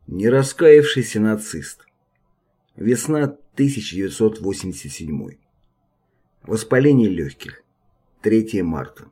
Не раскаявшийся нацист. Весна 1987. Воспаление легких. 3 марта.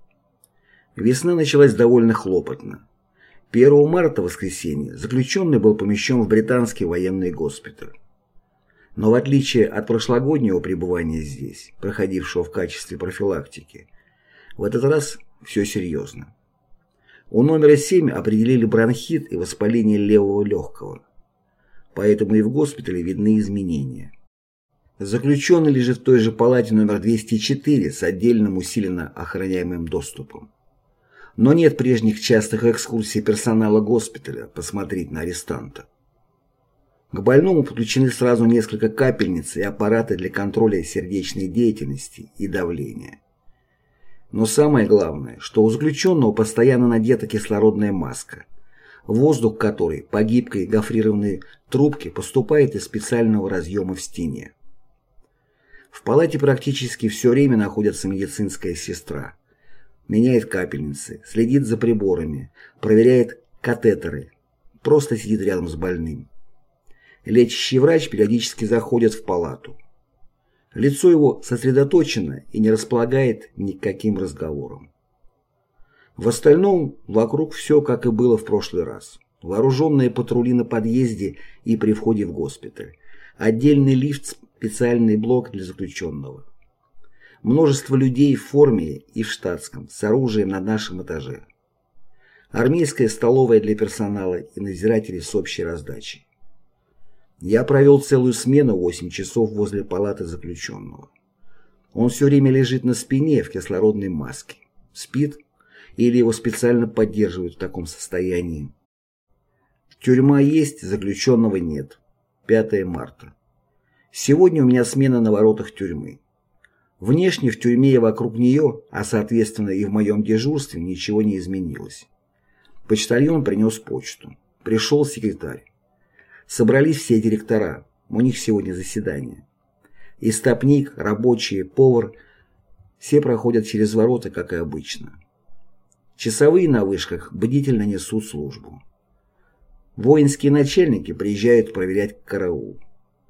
Весна началась довольно хлопотно. 1 марта, воскресенье, заключенный был помещен в британский военный госпиталь. Но в отличие от прошлогоднего пребывания здесь, проходившего в качестве профилактики, в этот раз все серьезно. У номера 7 определили бронхит и воспаление левого легкого. Поэтому и в госпитале видны изменения. Заключенный лежит в той же палате номер 204 с отдельным усиленно охраняемым доступом. Но нет прежних частых экскурсий персонала госпиталя посмотреть на арестанта. К больному подключены сразу несколько капельниц и аппараты для контроля сердечной деятельности и давления. Но самое главное, что у заключенного постоянно надета кислородная маска, воздух которой по гибкой гофрированной трубке поступает из специального разъема в стене. В палате практически все время находится медицинская сестра. Меняет капельницы, следит за приборами, проверяет катетеры, просто сидит рядом с больным. Лечащий врач периодически заходит в палату. Лицо его сосредоточено и не располагает ни к каким разговорам. В остальном вокруг все, как и было в прошлый раз. Вооруженные патрули на подъезде и при входе в госпиталь. Отдельный лифт, специальный блок для заключенного. Множество людей в форме и в штатском, с оружием на нашем этаже. Армейская столовая для персонала и надзирателей с общей раздачей. Я провел целую смену 8 часов возле палаты заключенного. Он все время лежит на спине в кислородной маске. Спит или его специально поддерживают в таком состоянии. Тюрьма есть, заключенного нет. 5 марта. Сегодня у меня смена на воротах тюрьмы. Внешне в тюрьме и вокруг нее, а соответственно и в моем дежурстве, ничего не изменилось. Почтальон принес почту. Пришел секретарь. Собрались все директора, у них сегодня заседание. Истопник, рабочие, повар, все проходят через ворота, как и обычно. Часовые на вышках бдительно несут службу. Воинские начальники приезжают проверять караул.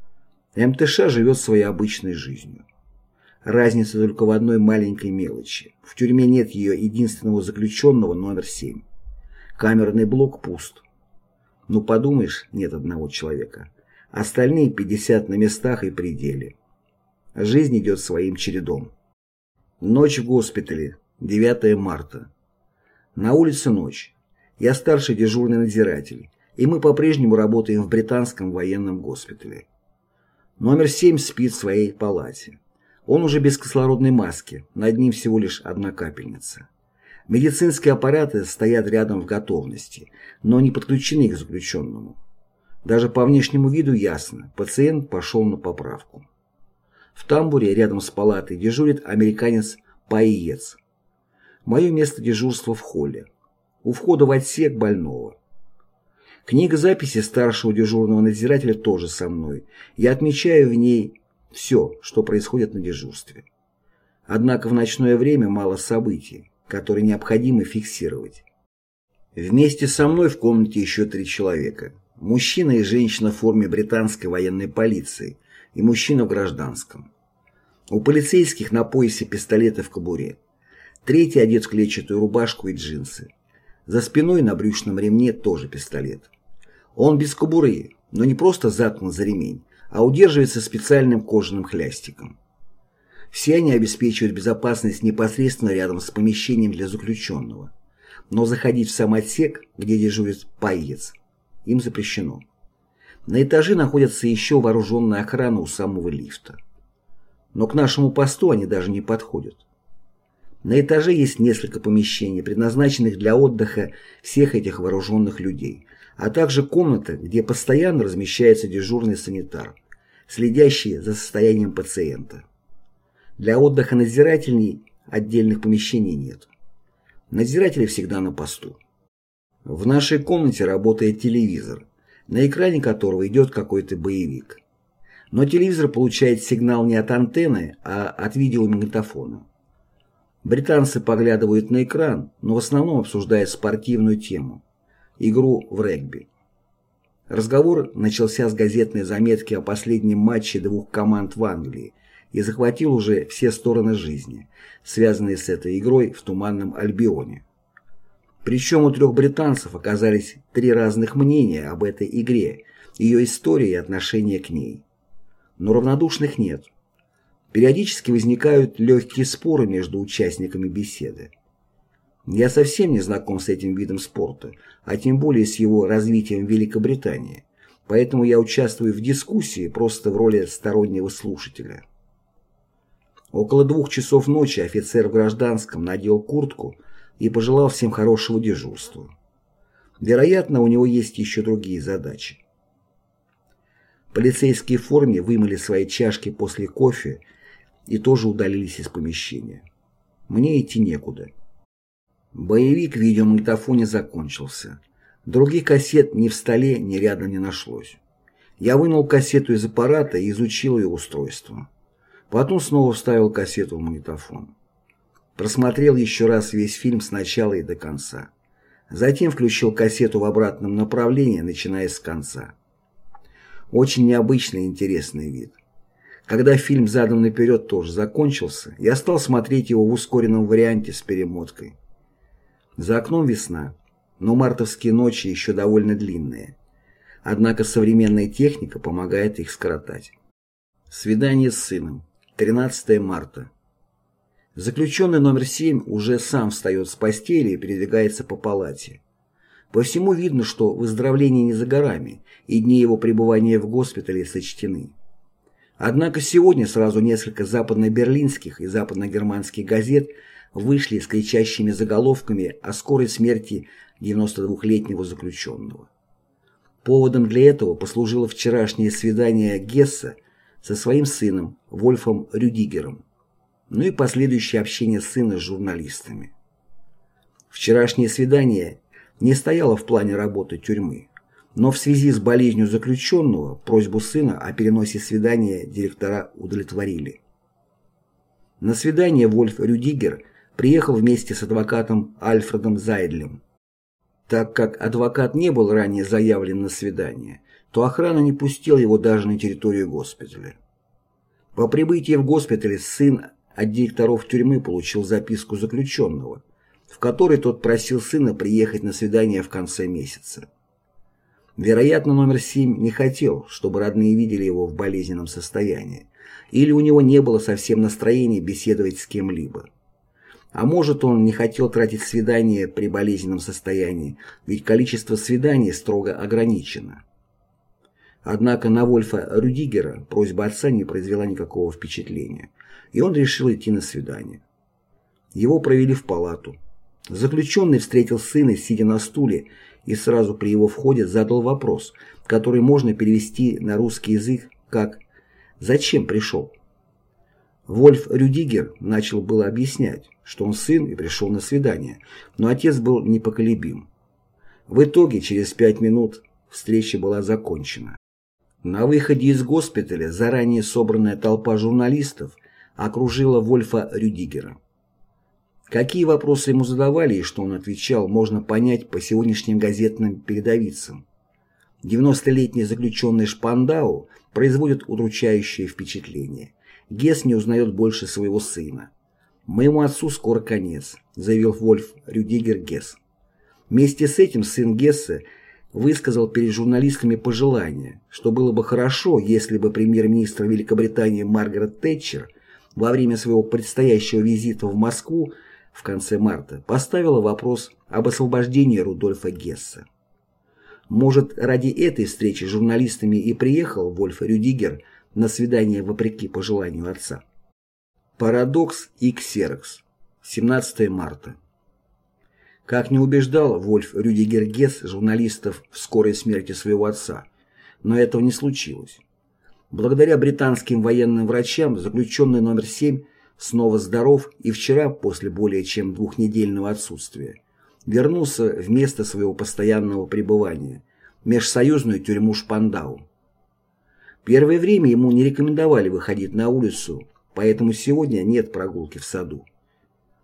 МТШ живет своей обычной жизнью. Разница только в одной маленькой мелочи. В тюрьме нет ее единственного заключенного номер 7. Камерный блок пуст. Ну подумаешь, нет одного человека. Остальные 50 на местах и пределе. Жизнь идет своим чередом. Ночь в госпитале. 9 марта. На улице ночь. Я старший дежурный надзиратель, и мы по-прежнему работаем в британском военном госпитале. Номер 7 спит в своей палате. Он уже без кислородной маски, над ним всего лишь одна капельница. Медицинские аппараты стоят рядом в готовности, но не подключены к заключенному. Даже по внешнему виду ясно, пациент пошел на поправку. В тамбуре рядом с палатой дежурит американец-паиец. Мое место дежурства в холле. У входа в отсек больного. Книга записи старшего дежурного надзирателя тоже со мной. Я отмечаю в ней все, что происходит на дежурстве. Однако в ночное время мало событий, которые необходимо фиксировать. Вместе со мной в комнате еще 3 человека. Мужчина и женщина в форме британской военной полиции и мужчина в гражданском. У полицейских на поясе пистолеты в кобуре. Третий одет в клетчатую рубашку и джинсы. За спиной на брючном ремне тоже пистолет. Он без кобуры, но не просто заткнут за ремень, а удерживается специальным кожаным хлястиком. Все они обеспечивают безопасность непосредственно рядом с помещением для заключенного. Но заходить в сам отсек, где дежурит паиец, им запрещено. На этаже находится еще вооруженная охрана у самого лифта. Но к нашему посту они даже не подходят. На этаже есть несколько помещений, предназначенных для отдыха всех этих вооруженных людей, а также комната, где постоянно размещается дежурный санитар, следящий за состоянием пациента. Для отдыха надзирателей отдельных помещений нет. Надзиратели всегда на посту. В нашей комнате работает телевизор, на экране которого идет какой-то боевик. Но телевизор получает сигнал не от антенны, а от видеомагнитофона. Британцы поглядывают на экран, но в основном обсуждают спортивную тему – игру в регби. Разговор начался с газетной заметки о последнем матче двух команд в Англии и захватил уже все стороны жизни, связанные с этой игрой в Туманном Альбионе. Причем у трех британцев оказались три разных мнения об этой игре, ее истории и отношения к ней. Но равнодушных нет. Периодически возникают легкие споры между участниками беседы. Я совсем не знаком с этим видом спорта, а тем более с его развитием в Великобритании, поэтому я участвую в дискуссии просто в роли стороннего слушателя. Около 2 часов ночи офицер в гражданском надел куртку и пожелал всем хорошего дежурства. Вероятно, у него есть еще другие задачи. Полицейские в форме вымыли свои чашки после кофе и тоже удалились из помещения. Мне идти некуда. Боевик в видеомагнитофоне закончился. Других кассет ни в столе, ни рядом не нашлось. Я вынул кассету из аппарата и изучил ее устройство. Потом снова вставил кассету в магнитофон. Просмотрел еще раз весь фильм с начала и до конца. Затем включил кассету в обратном направлении, начиная с конца. Очень необычный и интересный вид. Когда фильм задом наперед тоже закончился, я стал смотреть его в ускоренном варианте с перемоткой. За окном весна, но мартовские ночи еще довольно длинные. Однако современная техника помогает их скоротать. Свидание с сыном. 13 марта. Заключенный номер 7 уже сам встает с постели и передвигается по палате. По всему видно, что выздоровление не за горами, и дни его пребывания в госпитале сочтены. Однако сегодня сразу несколько западно-берлинских и западно-германских газет вышли с кричащими заголовками о скорой смерти 92-летнего заключенного. Поводом для этого послужило вчерашнее свидание Гесса со своим сыном Вольфом Рюдигером, ну и последующее общение сына с журналистами. Вчерашнее свидание не стояло в плане работы тюрьмы, но в связи с болезнью заключенного просьбу сына о переносе свидания директора удовлетворили. На свидание Вольф Рюдигер приехал вместе с адвокатом Альфредом Зайдлем. Так как адвокат не был ранее заявлен на свидание, то охрана не пустила его даже на территорию госпиталя. По прибытии в госпиталь сын от директоров тюрьмы получил записку заключенного, в которой тот просил сына приехать на свидание в конце месяца. Вероятно, номер 7 не хотел, чтобы родные видели его в болезненном состоянии, или у него не было совсем настроения беседовать с кем-либо. А может, он не хотел тратить свидания при болезненном состоянии, ведь количество свиданий строго ограничено. Однако на Вольфа Рюдигера просьба отца не произвела никакого впечатления, и он решил идти на свидание. Его провели в палату. Заключенный встретил сына, сидя на стуле, и сразу при его входе задал вопрос, который можно перевести на русский язык как «Зачем пришел?». Вольф Рюдигер начал было объяснять, что он сын и пришел на свидание, но отец был непоколебим. В итоге, через 5 минут, встреча была закончена. На выходе из госпиталя заранее собранная толпа журналистов окружила Вольфа Рюдигера. Какие вопросы ему задавали и что он отвечал, можно понять по сегодняшним газетным передовицам. 90-летний заключенный Шпандау производит удручающее впечатление. Гесс не узнает больше своего сына. «Моему отцу скоро конец», — заявил Вольф Рюдигер Гесс. Вместе с этим сын Гесса высказал перед журналистами пожелание, что было бы хорошо, если бы премьер-министр Великобритании Маргарет Тэтчер во время своего предстоящего визита в Москву в конце марта поставила вопрос об освобождении Рудольфа Гесса. Может, ради этой встречи с журналистами и приехал Вольф Рюдигер на свидание вопреки пожеланию отца. Парадокс и ксерокс. 17 марта. Как не убеждал Вольф Рюдигер Гесс журналистов в скорой смерти своего отца, но этого не случилось. Благодаря британским военным врачам заключенный номер 7 снова здоров и вчера, после более чем 2-недельного отсутствия, вернулся в место своего постоянного пребывания, межсоюзную тюрьму Шпандау. Первое время ему не рекомендовали выходить на улицу, поэтому сегодня нет прогулки в саду.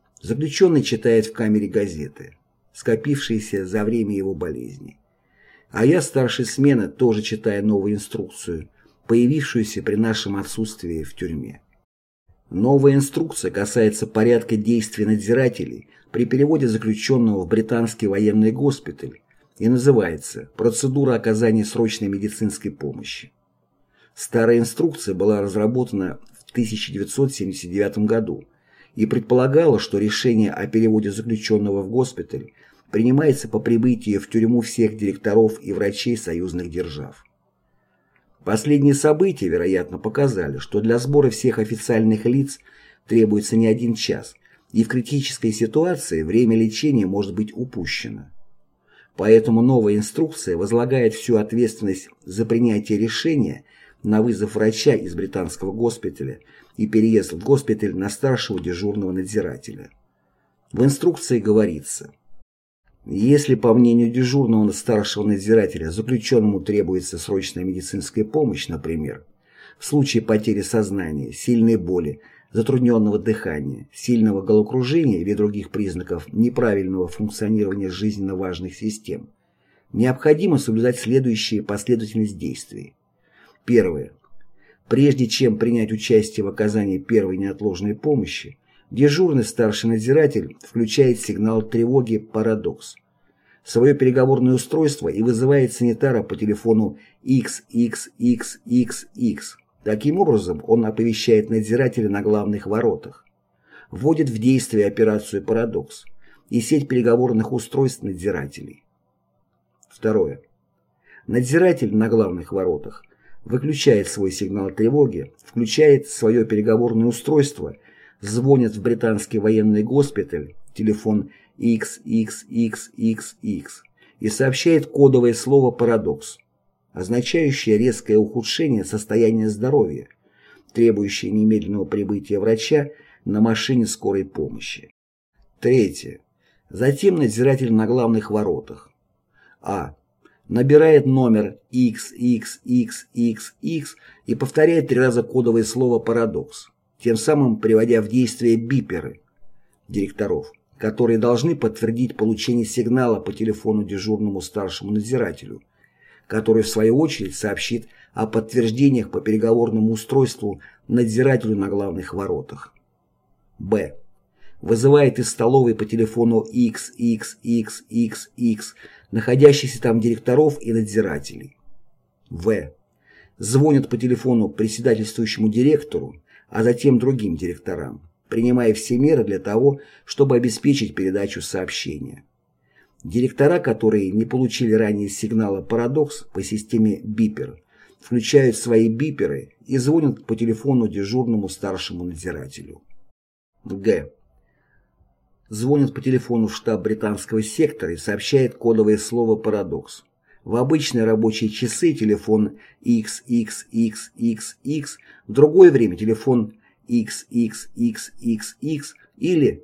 Заключенный читает в камере газеты, скопившиеся за время его болезни. А я, старшей смены, тоже читаю новую инструкцию, появившуюся при нашем отсутствии в тюрьме. Новая инструкция касается порядка действий надзирателей при переводе заключенного в британский военный госпиталь и называется «Процедура оказания срочной медицинской помощи». Старая инструкция была разработана в 1979 году и предполагала, что решение о переводе заключенного в госпиталь принимается по прибытии в тюрьму всех директоров и врачей союзных держав. Последние события, вероятно, показали, что для сбора всех официальных лиц требуется не 1 час, и в критической ситуации время лечения может быть упущено. Поэтому новая инструкция возлагает всю ответственность за принятие решения на вызов врача из британского госпиталя и переезд в госпиталь на старшего дежурного надзирателя. В инструкции говорится: если, по мнению дежурного старшего надзирателя, заключенному требуется срочная медицинская помощь, например, в случае потери сознания, сильной боли, затрудненного дыхания, сильного головокружения или других признаков неправильного функционирования жизненно важных систем, необходимо соблюдать следующие последовательность действий. Первое. Прежде чем принять участие в оказании первой неотложной помощи, дежурный старший надзиратель включает сигнал тревоги «Парадокс», свое переговорное устройство и вызывает санитара по телефону XXXXX. Таким образом, он оповещает надзирателя на главных воротах, вводит в действие операцию «Парадокс» и сеть переговорных устройств надзирателей. Второе. Надзиратель на главных воротах выключает свой сигнал тревоги, включает свое переговорное устройство, звонит в британский военный госпиталь, телефон XXXXX и сообщает кодовое слово «Парадокс», означающее резкое ухудшение состояния здоровья, требующее немедленного прибытия врача на машине скорой помощи. Третье. Затем надзиратель на главных воротах набирает номер XXXXX и повторяет 3 раза кодовое слово «Парадокс», тем самым приводя в действие биперы директоров, которые должны подтвердить получение сигнала по телефону дежурному старшему надзирателю, который в свою очередь сообщит о подтверждениях по переговорному устройству надзирателю на главных воротах. Б. Вызывает из столовой по телефону XXXXX находящихся там директоров и надзирателей. В. Звонит по телефону председательствующему директору, а затем другим директорам, принимая все меры для того, чтобы обеспечить передачу сообщения. Директора, которые не получили ранее сигнала «Парадокс» по системе бипер, включают свои биперы и звонят по телефону дежурному старшему надзирателю. Г. Звонят по телефону в штаб британского сектора и сообщает кодовое слово «Парадокс». В обычные рабочие часы телефон XXXXX, в другое время телефон XXXXX или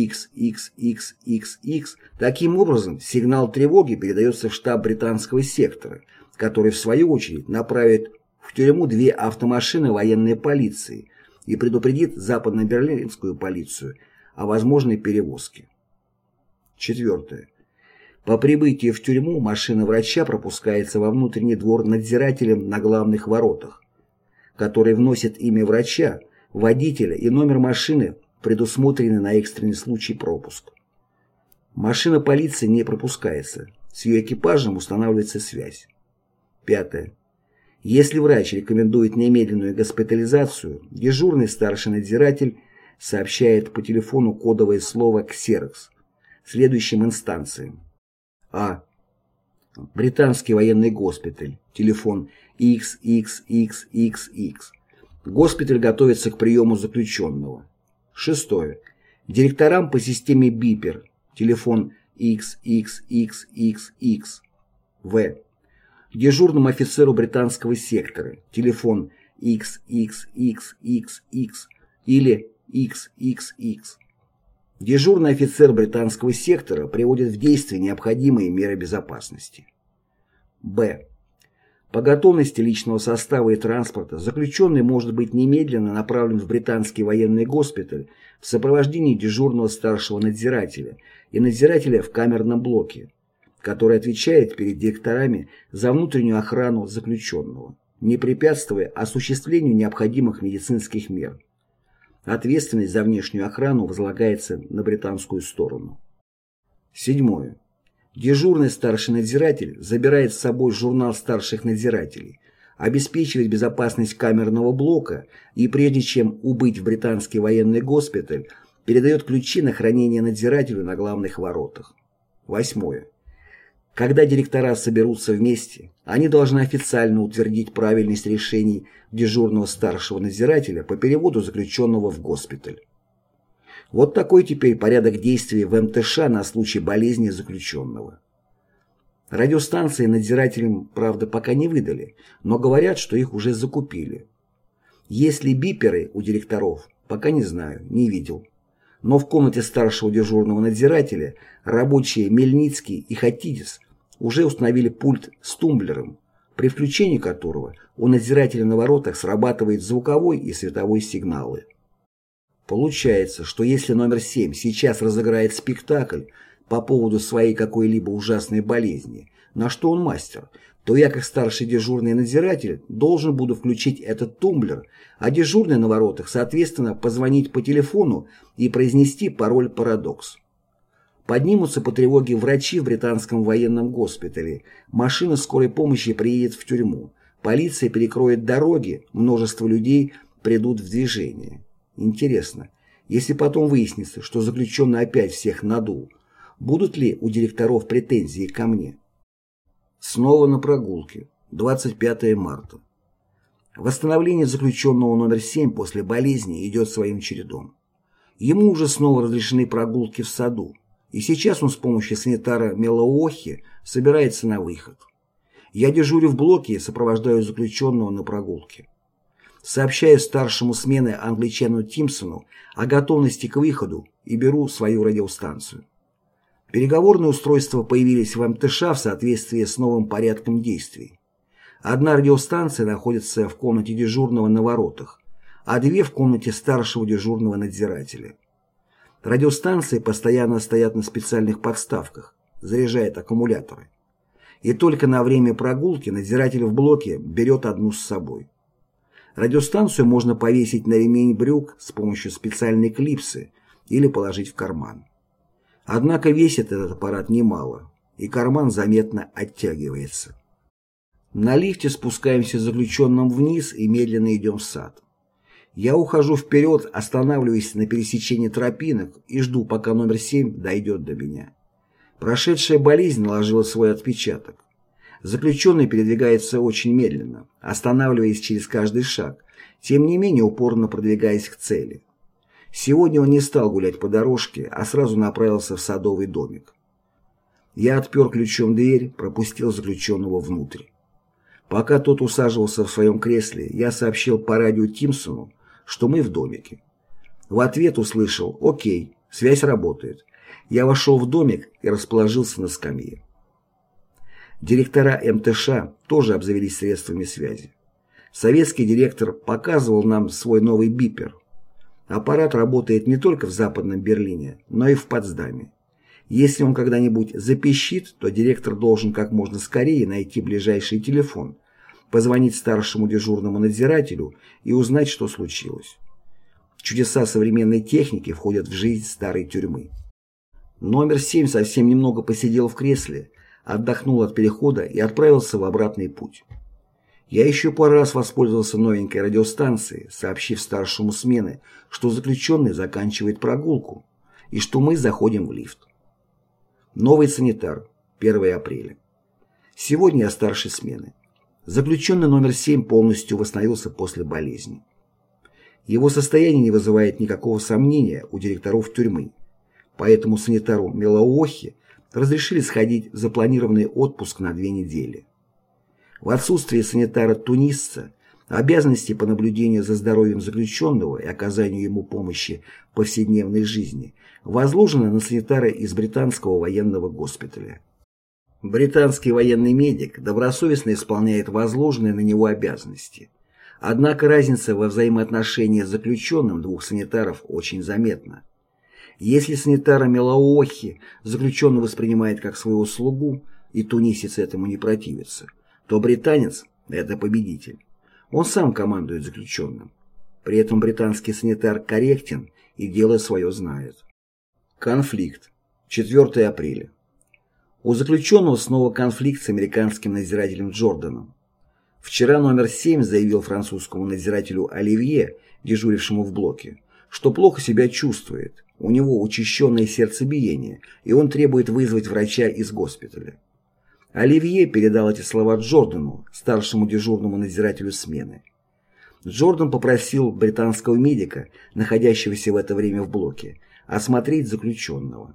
XXXXX. Таким образом, сигнал тревоги передается в штаб британского сектора, который в свою очередь направит в тюрьму 2 автомашины военной полиции и предупредит западно-берлинскую полицию о возможной перевозке. Четвертое. По прибытии в тюрьму машина врача пропускается во внутренний двор надзирателем на главных воротах, который вносит имя врача, водителя и номер машины, предусмотренный на экстренный случай пропуск. Машина полиции не пропускается, с ее экипажем устанавливается связь. Пятое. Если врач рекомендует немедленную госпитализацию, дежурный старший надзиратель сообщает по телефону кодовое слово «Ксерокс» следующим инстанциям. Британский военный госпиталь, телефон XXXXX. Госпиталь готовится к приему заключенного. Шестое. Директорам по системе бипер, телефон XXXXX. В. Дежурному офицеру британского сектора, телефон XXXXX или XXX. Дежурный офицер британского сектора приводит в действие необходимые меры безопасности. Б. По готовности личного состава и транспорта заключенный может быть немедленно направлен в британский военный госпиталь в сопровождении дежурного старшего надзирателя и надзирателя в камерном блоке, который отвечает перед директорами за внутреннюю охрану заключенного, не препятствуя осуществлению необходимых медицинских мер. Ответственность за внешнюю охрану возлагается на британскую сторону. 7. Дежурный старший надзиратель забирает с собой журнал старших надзирателей, обеспечивает безопасность камерного блока и прежде чем убыть в британский военный госпиталь, передает ключи на хранение надзирателю на главных воротах. 8. Когда директора соберутся вместе, они должны официально утвердить правильность решений дежурного старшего надзирателя по переводу заключенного в госпиталь. Вот такой теперь порядок действий в МТШ на случай болезни заключенного. Радиостанции надзирателям, правда, пока не выдали, но говорят, что их уже закупили. Есть ли биперы у директоров, пока не знаю, не видел. Но в комнате старшего дежурного надзирателя рабочие Мельницкий и Хатидис уже установили пульт с тумблером, при включении которого у надзирателя на воротах срабатывает звуковой и световой сигналы. Получается, что если номер 7 сейчас разыграет спектакль по поводу своей какой-либо ужасной болезни, на что он мастер, то я, как старший дежурный надзиратель, должен буду включить этот тумблер, а дежурный на воротах, соответственно, позвонить по телефону и произнести пароль-парадокс. Поднимутся по тревоге врачи в британском военном госпитале, машина скорой помощи приедет в тюрьму, полиция перекроет дороги, множество людей придут в движение. Интересно, если потом выяснится, что заключенный опять всех надул, будут ли у директоров претензии ко мне? Снова на прогулке. 25 марта. Восстановление заключенного номер 7 после болезни идет своим чередом. Ему уже снова разрешены прогулки в саду, и сейчас он с помощью санитара Мелаохи собирается на выход. Я дежурю в блоке и сопровождаю заключенного на прогулке. Сообщаю старшему смены англичану Тимпсону о готовности к выходу и беру свою радиостанцию. Переговорные устройства появились в МТШ в соответствии с новым порядком действий. Одна радиостанция находится в комнате дежурного на воротах, а две в комнате старшего дежурного надзирателя. Радиостанции постоянно стоят на специальных подставках, заряжают аккумуляторы. И только на время прогулки надзиратель в блоке берет одну с собой. Радиостанцию можно повесить на ремень брюк с помощью специальной клипсы или положить в карман. Однако весит этот аппарат немало, и карман заметно оттягивается. На лифте спускаемся с заключенным вниз и медленно идем в сад. Я ухожу вперед, останавливаюсь на пересечении тропинок и жду, пока номер 7 дойдет до меня. Прошедшая болезнь наложила свой отпечаток. Заключенный передвигается очень медленно, останавливаясь через каждый шаг, тем не менее упорно продвигаясь к цели. Сегодня он не стал гулять по дорожке, а сразу направился в садовый домик. Я отпер ключом дверь, пропустил заключенного внутрь. Пока тот усаживался в своем кресле, я сообщил по радио Тимпсону, что мы в домике. В ответ услышал «Окей, связь работает». Я вошел в домик и расположился на скамье. Директора МТШ тоже обзавелись средствами связи. Советский директор показывал нам свой новый бипер. Аппарат работает не только в Западном Берлине, но и в Потсдаме. Если он когда-нибудь запищит, то директор должен как можно скорее найти ближайший телефон, позвонить старшему дежурному надзирателю и узнать, что случилось. Чудеса современной техники входят в жизнь старой тюрьмы. Номер 7 совсем немного посидел в кресле, отдохнул от перехода и отправился в обратный путь. Я еще пару раз воспользовался новенькой радиостанцией, сообщив старшему смены, что заключенный заканчивает прогулку и что мы заходим в лифт. Новый санитар. 1 апреля. Сегодня я старший смены. Заключенный номер 7 полностью восстановился после болезни. Его состояние не вызывает никакого сомнения у директоров тюрьмы, поэтому санитару Мелаохи разрешили сходить в запланированный отпуск на 2 недели. В отсутствие санитара-тунисца обязанности по наблюдению за здоровьем заключенного и оказанию ему помощи в повседневной жизни возложены на санитара из британского военного госпиталя. Британский военный медик добросовестно исполняет возложенные на него обязанности. Однако разница во взаимоотношениях с заключенным двух санитаров очень заметна. Если санитара Мелаохи заключенный воспринимает как своего слугу, и тунисец этому не противится, то британец – это победитель. Он сам командует заключенным. При этом британский санитар корректен и дело свое знает. Конфликт. 4 апреля. У заключенного снова конфликт с американским надзирателем Джорданом. Вчера номер 7 заявил французскому надзирателю Оливье, дежурившему в блоке, что плохо себя чувствует, у него учащенное сердцебиение, и он требует вызвать врача из госпиталя. Оливье передал эти слова Джордану, старшему дежурному надзирателю смены. Джордан попросил британского медика, находящегося в это время в блоке, осмотреть заключенного.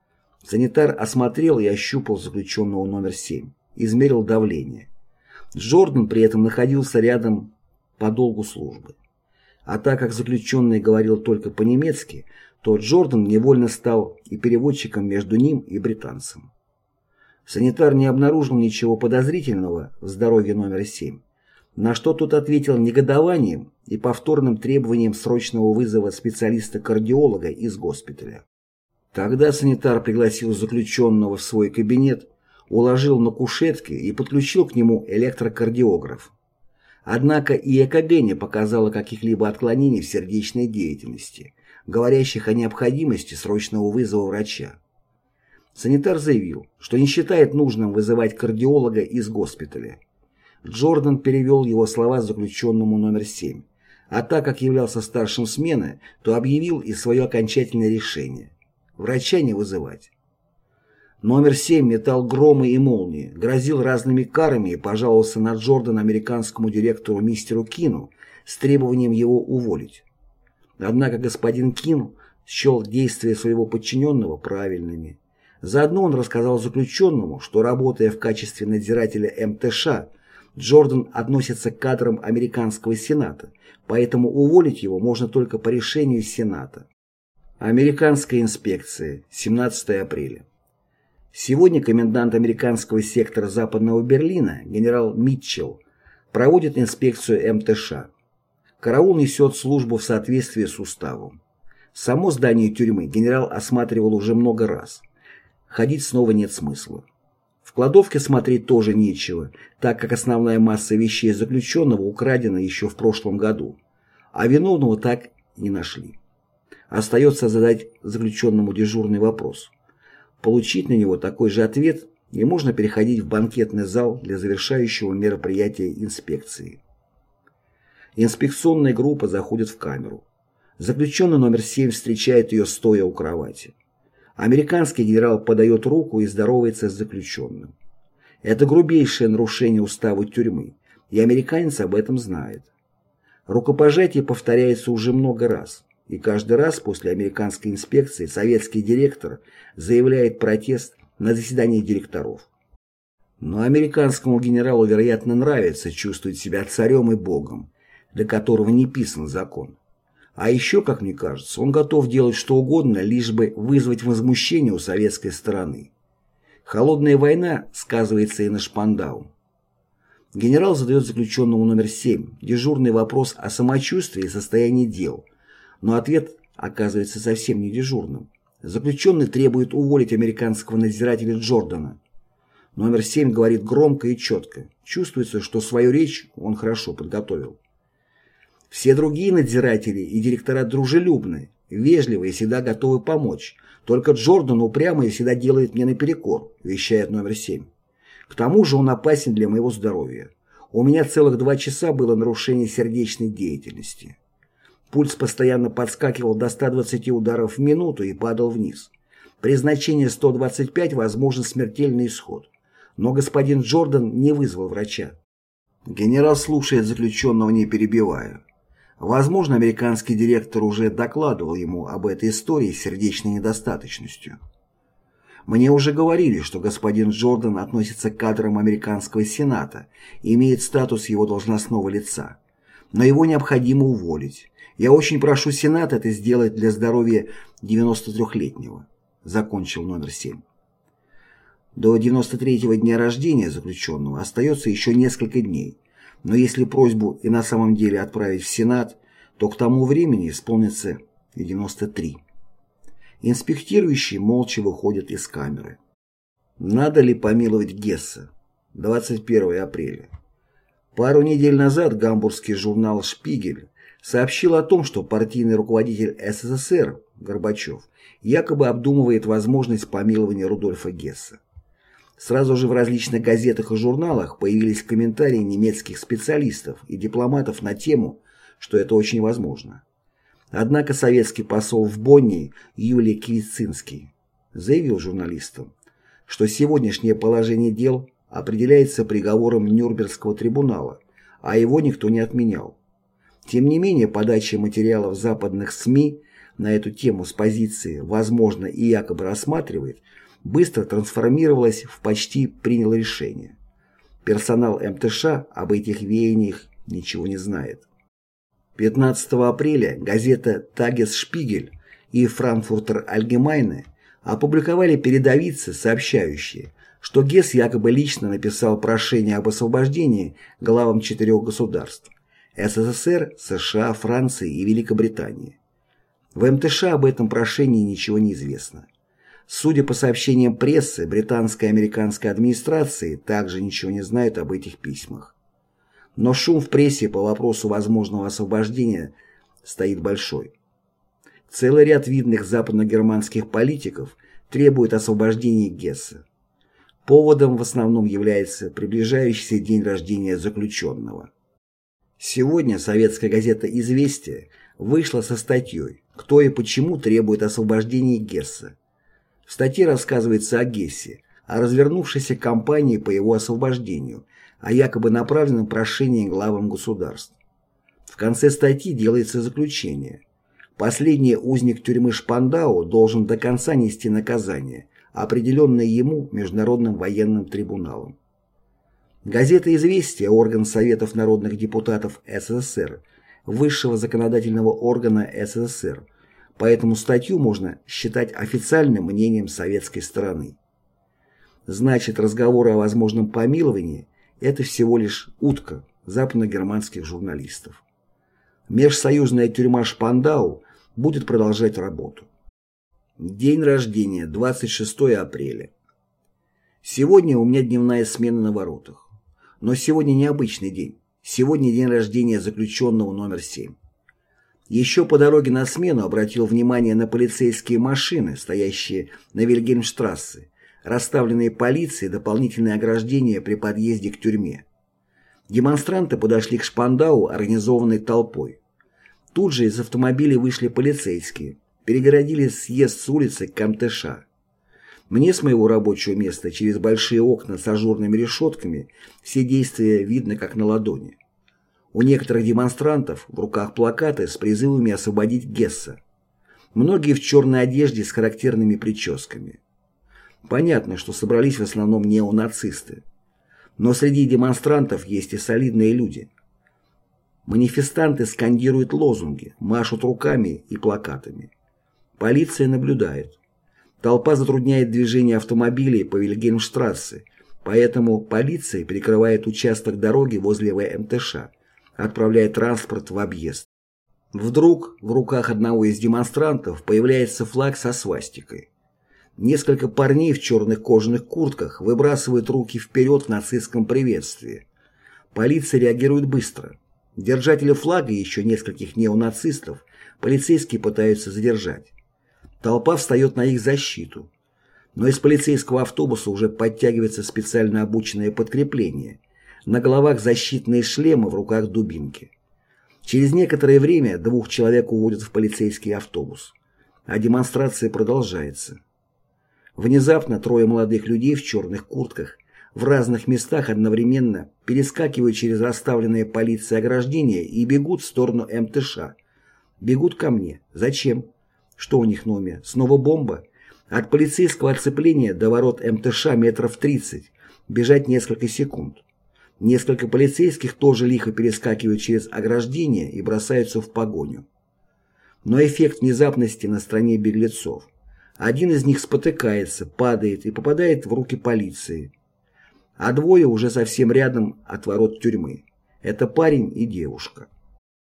Санитар осмотрел и ощупал заключенного номер 7, измерил давление. Джордан при этом находился рядом по долгу службы. А так как заключенный говорил только по-немецки, то Джордан невольно стал и переводчиком между ним и британцем. Санитар не обнаружил ничего подозрительного в здоровье номера 7, на что тот ответил негодованием и повторным требованием срочного вызова специалиста-кардиолога из госпиталя. Тогда санитар пригласил заключенного в свой кабинет, уложил на кушетке и подключил к нему электрокардиограф. Однако и ЭКГ не показало каких-либо отклонений в сердечной деятельности, говорящих о необходимости срочного вызова врача. Санитар заявил, что не считает нужным вызывать кардиолога из госпиталя. Джордан перевел его слова заключенному номер 7, а так как являлся старшим смены, то объявил и свое окончательное решение – врача не вызывать. Номер 7 метал громы и молнии, грозил разными карами и пожаловался на Джордана американскому директору мистеру Кину с требованием его уволить. Однако господин Кин счел действия своего подчиненного правильными. Заодно он рассказал заключенному, что, работая в качестве надзирателя МТШ, Джордан относится к кадрам американского Сената, поэтому уволить его можно только по решению Сената. Американская инспекция. 17 апреля. Сегодня комендант американского сектора Западного Берлина, генерал Митчелл, проводит инспекцию МТШ. Караул несет службу в соответствии с уставом. Само здание тюрьмы генерал осматривал уже много раз. Ходить снова нет смысла. В кладовке смотреть тоже нечего, так как основная масса вещей заключенного украдена еще в прошлом году, а виновного так не нашли. Остается задать заключенному дежурный вопрос. Получить на него такой же ответ, и можно переходить в банкетный зал для завершающего мероприятия инспекции. Инспекционная группа заходит в камеру. Заключенный номер 7 встречает ее стоя у кровати. Американский генерал подает руку и здоровается с заключенным. Это грубейшее нарушение устава тюрьмы, и американец об этом знает. Рукопожатие повторяется уже много раз, и каждый раз после американской инспекции советский директор заявляет протест на заседании директоров. Но американскому генералу, вероятно, нравится чувствовать себя царем и богом, для которого не писан закон. А еще, как мне кажется, он готов делать что угодно, лишь бы вызвать возмущение у советской стороны. Холодная война сказывается и на Шпандау. Генерал задает заключенному номер 7 дежурный вопрос о самочувствии и состоянии дел, но ответ оказывается совсем не дежурным. Заключенный требует уволить американского надзирателя Джордана. Номер 7 говорит громко и четко. Чувствуется, что свою речь он хорошо подготовил. Все другие надзиратели и директора дружелюбны, вежливы и всегда готовы помочь. Только Джордан упрямо и всегда делает мне наперекор, вещает номер 7. К тому же он опасен для моего здоровья. У меня целых 2 часа было нарушение сердечной деятельности. Пульс постоянно подскакивал до 120 ударов в минуту и падал вниз. При значении 125 возможен смертельный исход. Но господин Джордан не вызвал врача. Генерал слушает заключенного, не перебивая. Возможно, американский директор уже докладывал ему об этой истории с сердечной недостаточностью. Мне уже говорили, что господин Джордан относится к кадрам американского Сената и имеет статус его должностного лица. Но его необходимо уволить. Я очень прошу Сенат это сделать для здоровья 93-летнего, закончил номер 7. До 93-го дня рождения заключенного остается еще несколько дней. Но если просьбу и на самом деле отправить в Сенат, то к тому времени исполнится 93. Инспектирующий молча выходит из камеры. Надо ли помиловать Гесса? 21 апреля. Пару недель назад гамбургский журнал «Шпигель» сообщил о том, что партийный руководитель СССР Горбачев якобы обдумывает возможность помилования Рудольфа Гесса. Сразу же в различных газетах и журналах появились комментарии немецких специалистов и дипломатов на тему, что это очень возможно. Однако советский посол в Бонне Юлий Квицинский заявил журналистам, что сегодняшнее положение дел определяется приговором Нюрнбергского трибунала, а его никто не отменял. Тем не менее, подача материалов западных СМИ на эту тему с позиции «возможно» и якобы рассматривает быстро трансформировалась в почти принял решение. Персонал МТШ об этих веяниях ничего не знает. 15 апреля газета «Тагес-Шпигель» и «Франкфуртер Альгемайне» опубликовали передовицы, сообщающие, что Гесс якобы лично написал прошение об освобождении главам 4 государств – СССР, США, Франции и Великобритании. В МТШ об этом прошении ничего не известно. Судя по сообщениям прессы, британская и американская администрации также ничего не знают об этих письмах. Но шум в прессе по вопросу возможного освобождения стоит большой. Целый ряд видных западногерманских политиков требует освобождения Гесса. Поводом в основном является приближающийся день рождения заключенного. Сегодня советская газета «Известия» вышла со статьей «Кто и почему требует освобождения Гесса». В статье рассказывается о Гессе, о развернувшейся кампании по его освобождению, о якобы направленном прошении главам государств. В конце статьи делается заключение. Последний узник тюрьмы Шпандау должен до конца нести наказание, определенное ему Международным военным трибуналом. Газета «Известия» – орган Советов народных депутатов СССР, высшего законодательного органа СССР, поэтому статью можно считать официальным мнением советской стороны. Значит, разговоры о возможном помиловании – это всего лишь утка западногерманских журналистов. Межсоюзная тюрьма Шпандау будет продолжать работу. День рождения, 26 апреля. Сегодня у меня дневная смена на воротах. Но сегодня необычный день. Сегодня день рождения заключенного номер 7. Еще по дороге на смену обратил внимание на полицейские машины, стоящие на Вильгельмштрассе, расставленные полицией дополнительные ограждения при подъезде к тюрьме. Демонстранты подошли к Шпандау организованной толпой. Тут же из автомобилей вышли полицейские, перегородили съезд с улицы к МТШ. Мне с моего рабочего места через большие окна с ажурными решетками все действия видно как на ладони. У некоторых демонстрантов в руках плакаты с призывами освободить Гесса. Многие в черной одежде с характерными прическами. Понятно, что собрались в основном неонацисты. Но среди демонстрантов есть и солидные люди. Манифестанты скандируют лозунги, машут руками и плакатами. Полиция наблюдает. Толпа затрудняет движение автомобилей по Вильгельмштрассе, поэтому полиция перекрывает участок дороги возле ВМТШ, отправляя транспорт в объезд. Вдруг в руках одного из демонстрантов появляется флаг со свастикой. Несколько парней в черных кожаных куртках выбрасывают руки вперед в нацистском приветствии. Полиция реагирует быстро. Держателя флага и еще нескольких неонацистов полицейские пытаются задержать. Толпа встает на их защиту. Но из полицейского автобуса уже подтягивается специально обученное подкрепление. На головах защитные шлемы, в руках дубинки. Через некоторое время 2 человек уводят в полицейский автобус. А демонстрация продолжается. Внезапно 3 молодых людей в черных куртках в разных местах одновременно перескакивают через расставленные полицией ограждения и бегут в сторону МТШ. Бегут ко мне. Зачем? Что у них на уме? Снова бомба? От полицейского оцепления до ворот МТШ метров 30. Бежать несколько секунд. Несколько полицейских тоже лихо перескакивают через ограждение и бросаются в погоню. Но эффект внезапности на стороне беглецов. Один из них спотыкается, падает и попадает в руки полиции. А 2 уже совсем рядом от ворот тюрьмы. Это парень и девушка.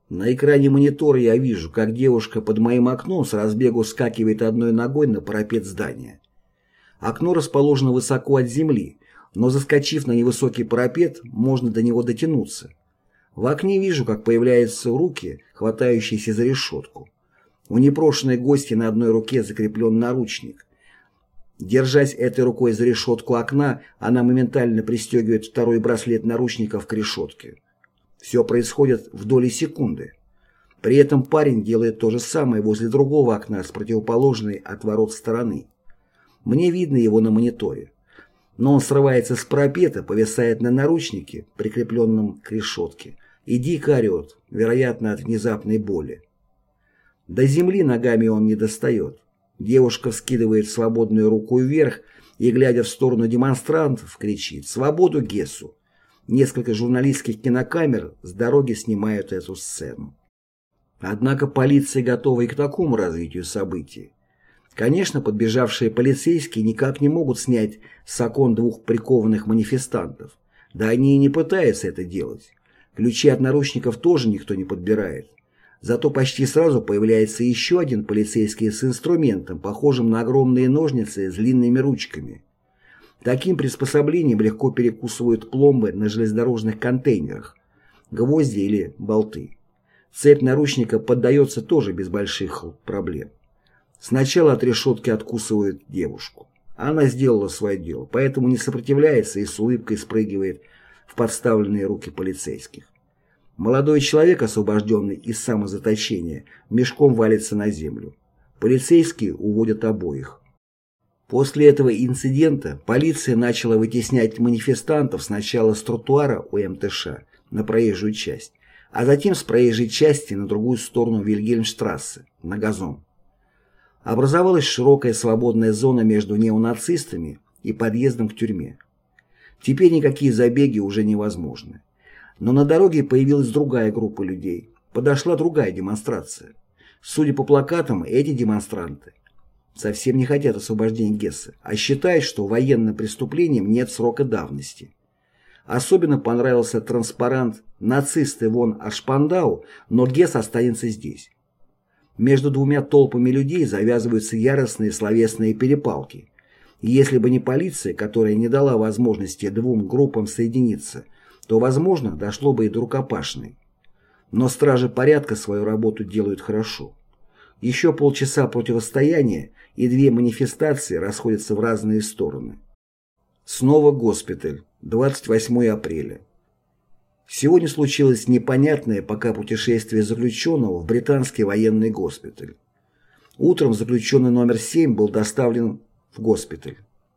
На экране монитора я вижу, как девушка под моим окном с разбегу скакивает одной ногой на парапет здания. Окно расположено высоко от земли, но заскочив на невысокий парапет, можно до него дотянуться. В окне вижу, как появляются руки, хватающиеся за решетку. У непрошенной гости на одной руке закреплен наручник. Держась этой рукой за решетку окна, она моментально пристегивает второй браслет наручников к решетке. Все происходит в доли секунды. При этом парень делает то же самое возле другого окна с противоположной от ворот стороны. Мне видно его на мониторе. Но он срывается с парапета, повисает на наручнике, прикрепленном к решетке, и дико орет, вероятно, от внезапной боли. До земли ногами он не достает. Девушка вскидывает свободную руку вверх и, глядя в сторону демонстрантов, кричит «Свободу Гессу!». Несколько журналистских кинокамер с дороги снимают эту сцену. Однако полиция готова и к такому развитию событий. Конечно, подбежавшие полицейские никак не могут снять с окон двух прикованных манифестантов. Да они и не пытаются это делать. Ключи от наручников тоже никто не подбирает. Зато почти сразу появляется еще один полицейский с инструментом, похожим на огромные ножницы с длинными ручками. Таким приспособлением легко перекусывают пломбы на железнодорожных контейнерах, гвозди или болты. Цепь наручника поддается тоже без больших проблем. Сначала от решетки откусывают девушку. Она сделала свое дело, поэтому не сопротивляется и с улыбкой спрыгивает в подставленные руки полицейских. Молодой человек, освобожденный из самозаточения, мешком валится на землю. Полицейские уводят обоих. После этого инцидента полиция начала вытеснять манифестантов сначала с тротуара у МТШ на проезжую часть, а затем с проезжей части на другую сторону Вильгельмштрассе, на газон. Образовалась широкая свободная зона между неонацистами и подъездом к тюрьме. Теперь никакие забеги уже невозможны. Но на дороге появилась другая группа людей. Подошла другая демонстрация. Судя по плакатам, эти демонстранты совсем не хотят освобождения Гесса, а считают, что военным преступлениям нет срока давности. Особенно понравился транспарант «Нацисты вон от Шпандау, но Гесс останется здесь». Между двумя толпами людей завязываются яростные словесные перепалки. И если бы не полиция, которая не дала возможности двум группам соединиться, то, возможно, дошло бы и до рукопашной. Но стражи порядка свою работу делают хорошо. Еще полчаса противостояния, и две манифестации расходятся в разные стороны. Снова госпиталь. 28 апреля. Сегодня случилось непонятное пока путешествие заключенного в британский военный госпиталь. Утром заключенный номер 7 был доставлен в госпиталь.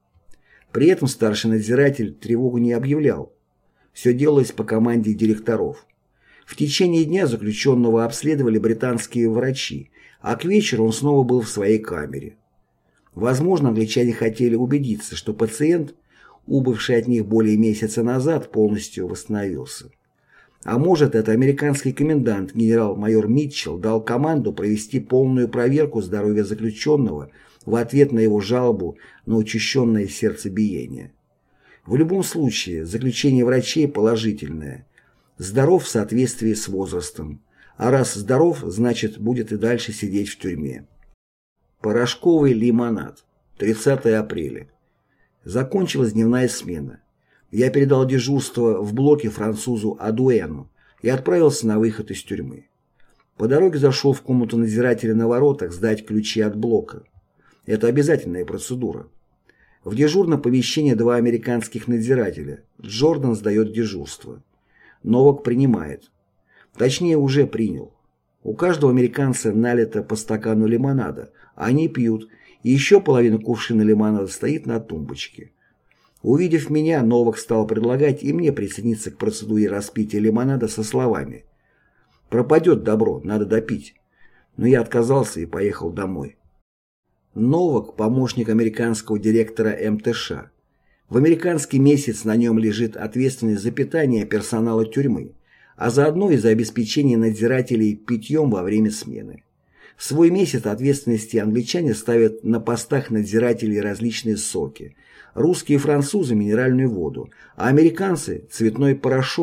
При этом старший надзиратель тревогу не объявлял. Все делалось по команде директоров. В течение дня заключенного обследовали британские врачи, а к вечеру он снова был в своей камере. Возможно, англичане хотели убедиться, что пациент, убывший от них более месяца назад, полностью восстановился. А может, это американский комендант генерал-майор Митчелл дал команду провести полную проверку здоровья заключенного в ответ на его жалобу на учащенное сердцебиение. В любом случае, заключение врачей положительное. Здоров в соответствии с возрастом. А раз здоров, значит, будет и дальше сидеть в тюрьме. Порошковый лимонад. 30 апреля. Закончилась дневная смена. Я передал дежурство в блоке французу Адуэну и отправился на выход из тюрьмы. По дороге зашел в комнату надзирателя на воротах сдать ключи от блока. Это обязательная процедура. В дежурном помещении два американских надзирателя. Джордан сдает дежурство. Новак принимает. Точнее, уже принял. У каждого американца налито по стакану лимонада. Они пьют, и еще половина кувшина лимонада стоит на тумбочке. Увидев меня, Новак стал предлагать и мне присоединиться к процедуре распития лимонада со словами: «Пропадет добро, надо допить». Но я отказался и поехал домой. Новак – помощник американского директора МТШ. В американский месяц на нем лежит ответственность за питание персонала тюрьмы, а заодно и за обеспечение надзирателей питьем во время смены. В свой месяц ответственности англичане ставят на постах надзирателей различные соки, русские и французы – минеральную воду, а американцы – цветной порошок,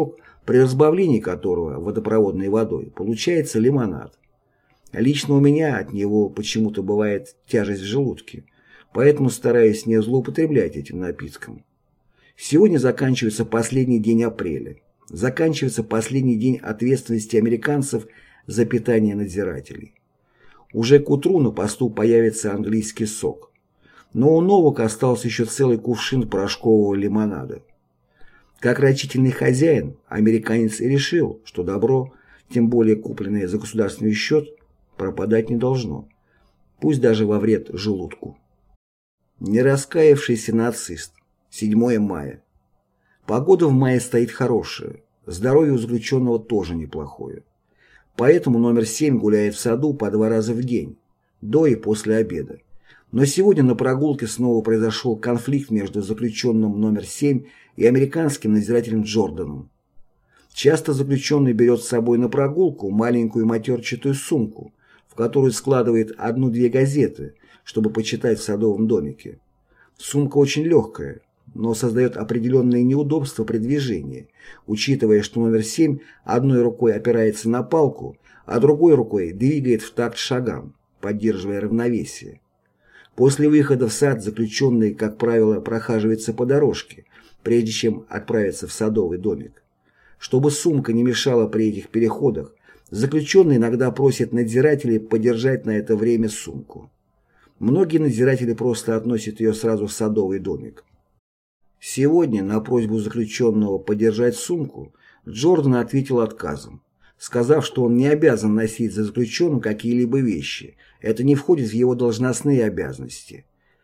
при разбавлении которого водопроводной водой получается лимонад. Лично у меня от него почему-то бывает тяжесть в желудке, поэтому стараюсь не злоупотреблять этим напитком. Сегодня заканчивается последний день апреля. Заканчивается последний день ответственности американцев за питание надзирателей. Уже к утру на посту появится английский сок. Но у Новака остался еще целый кувшин порошкового лимонада. Как рачительный хозяин, американец и решил, что добро, тем более купленное за государственный счет, пропадать не должно, пусть даже во вред желудку. Нераскаявшийся нацист. 7 мая. Погода в мае стоит хорошая, здоровье у заключенного тоже неплохое. Поэтому номер 7 гуляет в саду по 2 раза в день, до и после обеда. Но сегодня на прогулке снова произошел конфликт между заключенным номер 7 и американским надзирателем Джорданом. Часто заключенный берет с собой на прогулку маленькую матерчатую сумку, в которую складывает 1-2 газеты, чтобы почитать в садовом домике. Сумка очень легкая, но создает определенные неудобства при движении, учитывая, что номер 7 одной рукой опирается на палку, а другой рукой двигает в такт шагам, поддерживая равновесие. После выхода в сад заключенный, как правило, прохаживается по дорожке, прежде чем отправиться в садовый домик. Чтобы сумка не мешала при этих переходах, заключенный иногда просит надзирателей подержать на это время сумку. Многие надзиратели просто относят ее сразу в садовый домик. Сегодня на просьбу заключенного подержать сумку Джордан ответил отказом, сказав, что он не обязан носить за заключенным какие-либо вещи, это не входит в его должностные обязанности.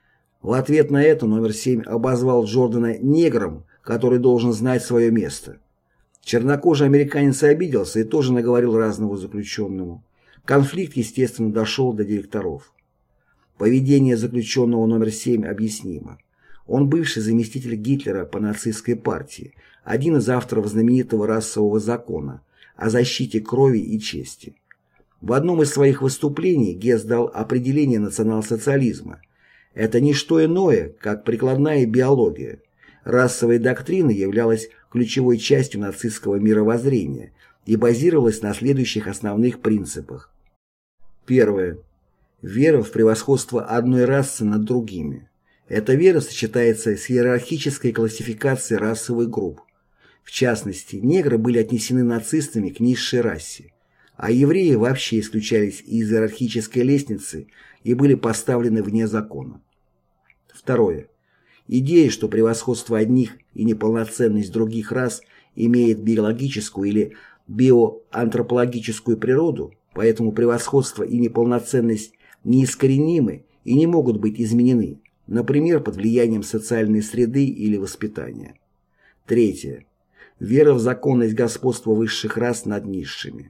В ответ на это номер 7 обозвал Джордана негром, который должен знать свое место. Чернокожий американец обиделся и тоже наговорил разного заключенному. Конфликт, естественно, дошел до директоров. Поведение заключенного номер 7 объяснимо. Он бывший заместитель Гитлера по нацистской партии, один из авторов знаменитого расового закона о защите крови и чести. В одном из своих выступлений Гесс дал определение национал-социализма. Это не что иное, как прикладная биология. Расовая доктрина являлась ключевой частью нацистского мировоззрения и базировалась на следующих основных принципах. Первое. Вера в превосходство одной расы над другими. Эта вера сочетается с иерархической классификацией расовых групп. В частности, негры были отнесены нацистами к низшей расе, а евреи вообще исключались из иерархической лестницы и были поставлены вне закона. Второе. Идея, что превосходство одних и неполноценность других рас имеет биологическую или биоантропологическую природу, поэтому превосходство и неполноценность неискоренимы и не могут быть изменены, например, под влиянием социальной среды или воспитания. Третье. Вера в законность господства высших рас над низшими.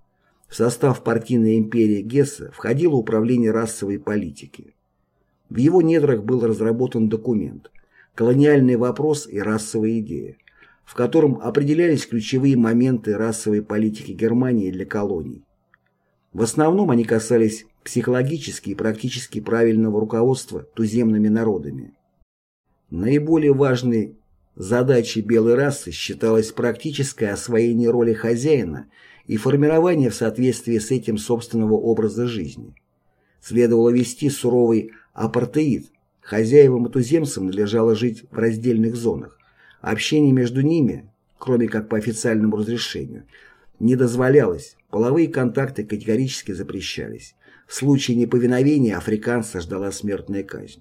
В состав партийной империи Гесса входило управление расовой политики. В его недрах был разработан документ «Колониальный вопрос и расовая идея», в котором определялись ключевые моменты расовой политики Германии для колоний. В основном они касались психологически и практически правильного руководства туземными народами. Наиболее важной задачей белой расы считалось практическое освоение роли хозяина и формирование в соответствии с этим собственного образа жизни. Следовало вести суровый апартеид, хозяевам и туземцам надлежало жить в раздельных зонах, общение между ними, кроме как по официальному разрешению, не дозволялось, половые контакты категорически запрещались. В случае неповиновения африканца ждала смертная казнь.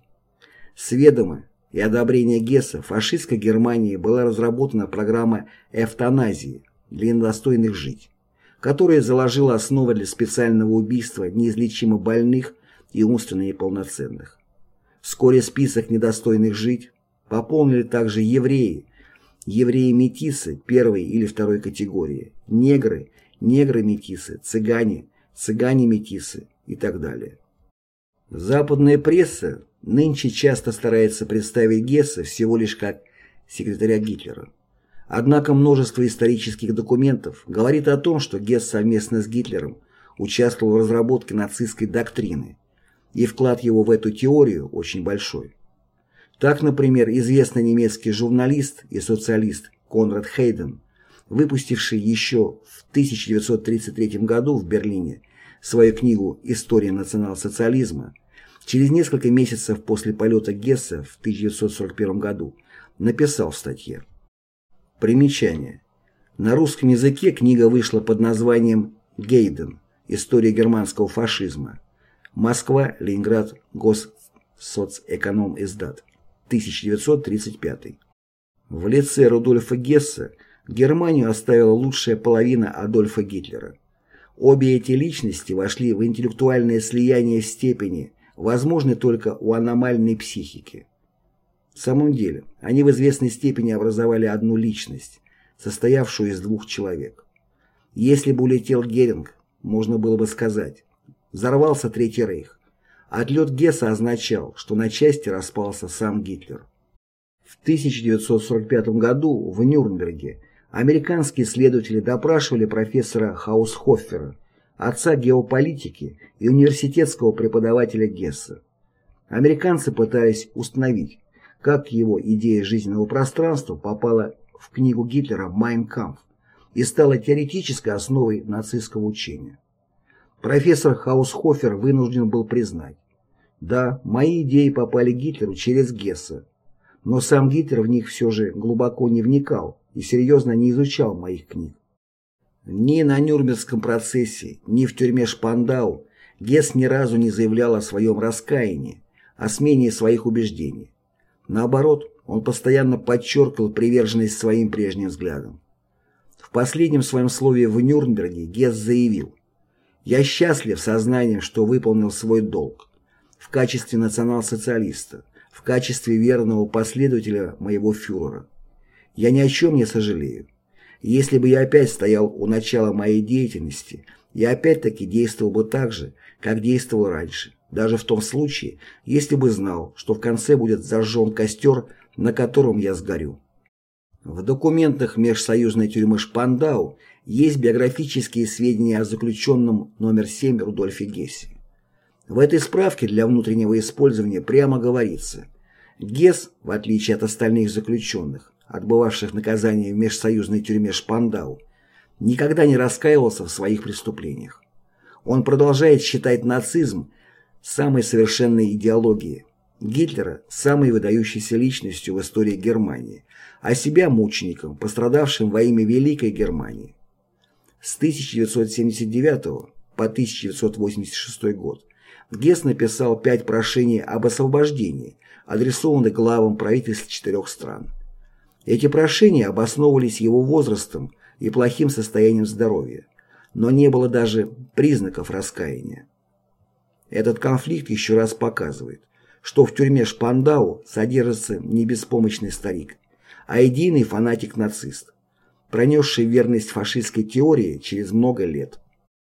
С ведома и одобрения Гесса в фашистской Германии была разработана программа эвтаназии для недостойных жить, которая заложила основы для специального убийства неизлечимо больных и умственно неполноценных. Вскоре список недостойных жить пополнили также евреи, евреи-метисы первой или второй категории, негры, негры-метисы, цыгане, цыгане-метисы и так далее. Западная пресса нынче часто старается представить Гесса всего лишь как секретаря Гитлера. Однако множество исторических документов говорит о том, что Гесс совместно с Гитлером участвовал в разработке нацистской доктрины, и вклад его в эту теорию очень большой. Так, например, известный немецкий журналист и социалист Конрад Хейден выпустивший еще в 1933 году в Берлине свою книгу «История национал-социализма», через несколько месяцев после полета Гесса в 1941 году написал в статье. Примечание. На русском языке книга вышла под названием «Гейден. История германского фашизма». Москва, Ленинград, Госсоцэконом-издат. 1935. В лице Рудольфа Гесса Германию оставила лучшая половина Адольфа Гитлера. Обе эти личности вошли в интеллектуальное слияние в степени, возможной только у аномальной психики. В самом деле, они в известной степени образовали одну личность, состоявшую из двух человек. Если бы улетел Геринг, можно было бы сказать, взорвался Третий Рейх. Отлет Гесса означал, что на части распался сам Гитлер. В 1945 году в Нюрнберге американские следователи допрашивали профессора Хаусхоффера, отца геополитики и университетского преподавателя Гесса. Американцы пытались установить, как его идея жизненного пространства попала в книгу Гитлера «Майн кампф» и стала теоретической основой нацистского учения. Профессор Хаусхоффер вынужден был признать: да, мои идеи попали Гитлеру через Гесса, но сам Гитлер в них все же глубоко не вникал и серьезно не изучал моих книг. Ни на Нюрнбергском процессе, ни в тюрьме Шпандау Гесс ни разу не заявлял о своем раскаянии, о смене своих убеждений. Наоборот, он постоянно подчеркивал приверженность своим прежним взглядам. В последнем своем слове в Нюрнберге Гесс заявил: «Я счастлив сознанием, что выполнил свой долг в качестве национал-социалиста, в качестве верного последователя моего фюрера. Я ни о чем не сожалею. Если бы я опять стоял у начала моей деятельности, я опять-таки действовал бы так же, как действовал раньше, даже в том случае, если бы знал, что в конце будет зажжен костер, на котором я сгорю». В документах межсоюзной тюрьмы Шпандау есть биографические сведения о заключенном номер 7 Рудольфе Гессе. В этой справке для внутреннего использования прямо говорится: Гесс, в отличие от остальных заключенных, отбывавших наказание в межсоюзной тюрьме Шпандау, никогда не раскаивался в своих преступлениях. Он продолжает считать нацизм самой совершенной идеологией, Гитлера самой выдающейся личностью в истории Германии, а себя мучеником, пострадавшим во имя Великой Германии. С 1979 по 1986 год Гесс написал 5 прошений об освобождении, адресованных главам правительств 4 стран. Эти прошения обосновывались его возрастом и плохим состоянием здоровья, но не было даже признаков раскаяния. Этот конфликт еще раз показывает, что в тюрьме Шпандау содержится не беспомощный старик, а идейный фанатик-нацист, пронесший верность фашистской теории через много лет.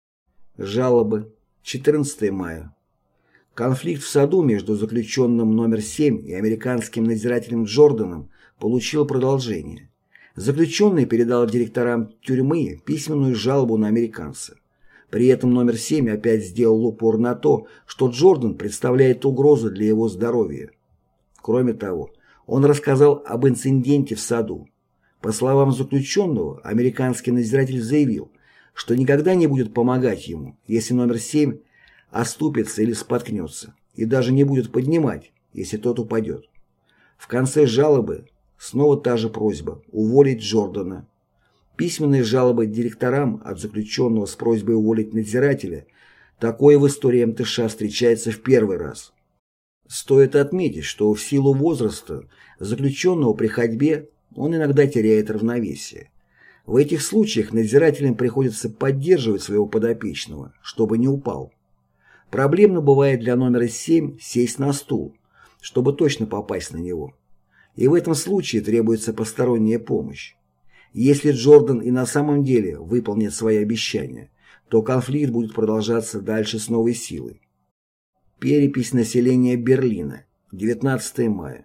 Жалобы. 14 мая. Конфликт в саду между заключенным номер 7 и американским надзирателем Джорданом получил продолжение. Заключенный передал директорам тюрьмы письменную жалобу на американца. При этом номер 7 опять сделал упор на то, что Джордан представляет угрозу для его здоровья. Кроме того, он рассказал об инциденте в саду. По словам заключенного, американский надзиратель заявил, что никогда не будет помогать ему, если номер 7 оступится или споткнется, и даже не будет поднимать, если тот упадет. В конце жалобы снова та же просьба уволить Джордана. Письменные жалобы директорам от заключенного с просьбой уволить надзирателя – такое в истории МТШ встречается в первый раз. Стоит отметить, что в силу возраста заключенного при ходьбе он иногда теряет равновесие. В этих случаях надзирателям приходится поддерживать своего подопечного, чтобы не упал. Проблемно бывает для номера 7 сесть на стул, чтобы точно попасть на него. И в этом случае требуется посторонняя помощь. Если Джордан и на самом деле выполнит свои обещания, то конфликт будет продолжаться дальше с новой силой. Перепись населения Берлина. 19 мая.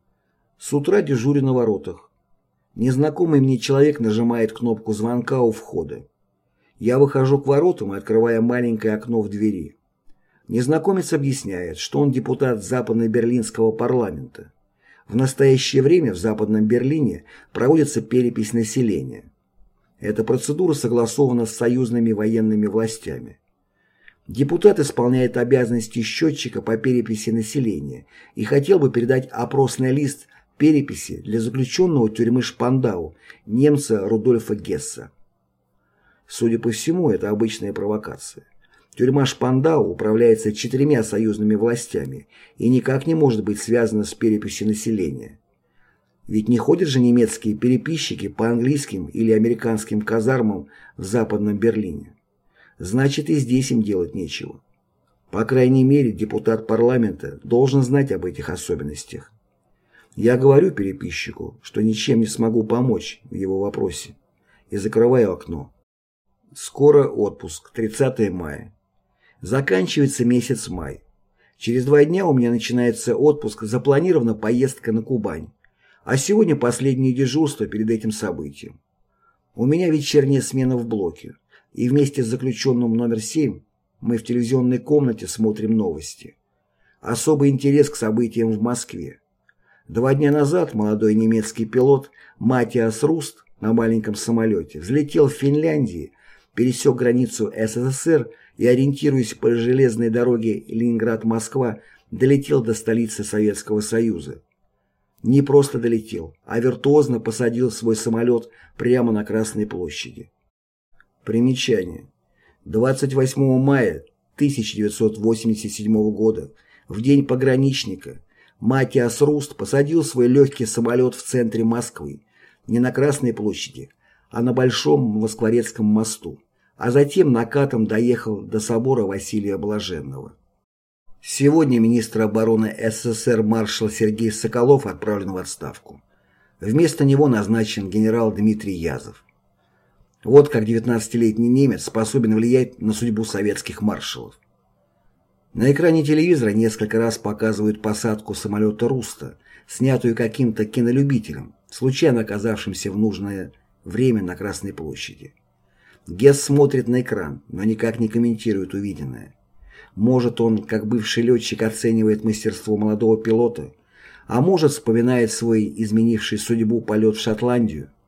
С утра дежурю на воротах. Незнакомый мне человек нажимает кнопку звонка у входа. Я выхожу к воротам и открываю маленькое окно в двери. Незнакомец объясняет, что он депутат Западно-Берлинского парламента. В настоящее время в Западном Берлине проводится перепись населения. Эта процедура согласована с союзными военными властями. Депутат исполняет обязанности счетчика по переписи населения и хотел бы передать опросный лист переписи для заключенного тюрьмы Шпандау, немца Рудольфа Гесса. Судя по всему, это обычная провокация. Тюрьма Шпандау управляется 4 союзными властями и никак не может быть связана с переписью населения. Ведь не ходят же немецкие переписчики по английским или американским казармам в Западном Берлине. Значит, и здесь им делать нечего. По крайней мере, депутат парламента должен знать об этих особенностях. Я говорю переписчику, что ничем не смогу помочь в его вопросе, и закрываю окно. Скоро отпуск, 30 мая. Заканчивается месяц май. Через 2 дня у меня начинается отпуск, запланирована поездка на Кубань. А сегодня последнее дежурство перед этим событием. У меня вечерняя смена в блоке, и вместе с заключенным номер 7 мы в телевизионной комнате смотрим новости. Особый интерес к событиям в Москве. 2 дня назад молодой немецкий пилот Матиас Руст на маленьком самолете взлетел в Финляндии, пересек границу СССР и, ориентируясь по железной дороге Ленинград-Москва, долетел до столицы Советского Союза. Не просто долетел, а виртуозно посадил свой самолет прямо на Красной площади. Примечание. 28 мая 1987 года, в день пограничника, Матиас Руст посадил свой легкий самолет в центре Москвы, не на Красной площади, а на Большом Москворецком мосту, а затем накатом доехал до собора Василия Блаженного. Сегодня министр обороны СССР маршал Сергей Соколов отправлен в отставку. Вместо него назначен генерал Дмитрий Язов. Вот как 19-летний немец способен влиять на судьбу советских маршалов. На экране телевизора несколько раз показывают посадку самолета Руста, снятую каким-то кинолюбителем, случайно оказавшимся в нужное время на Красной площади. Гесс смотрит на экран, но никак не комментирует увиденное. Может, он, как бывший летчик, оценивает мастерство молодого пилота, а может, вспоминает свой изменивший судьбу полет в Шотландию.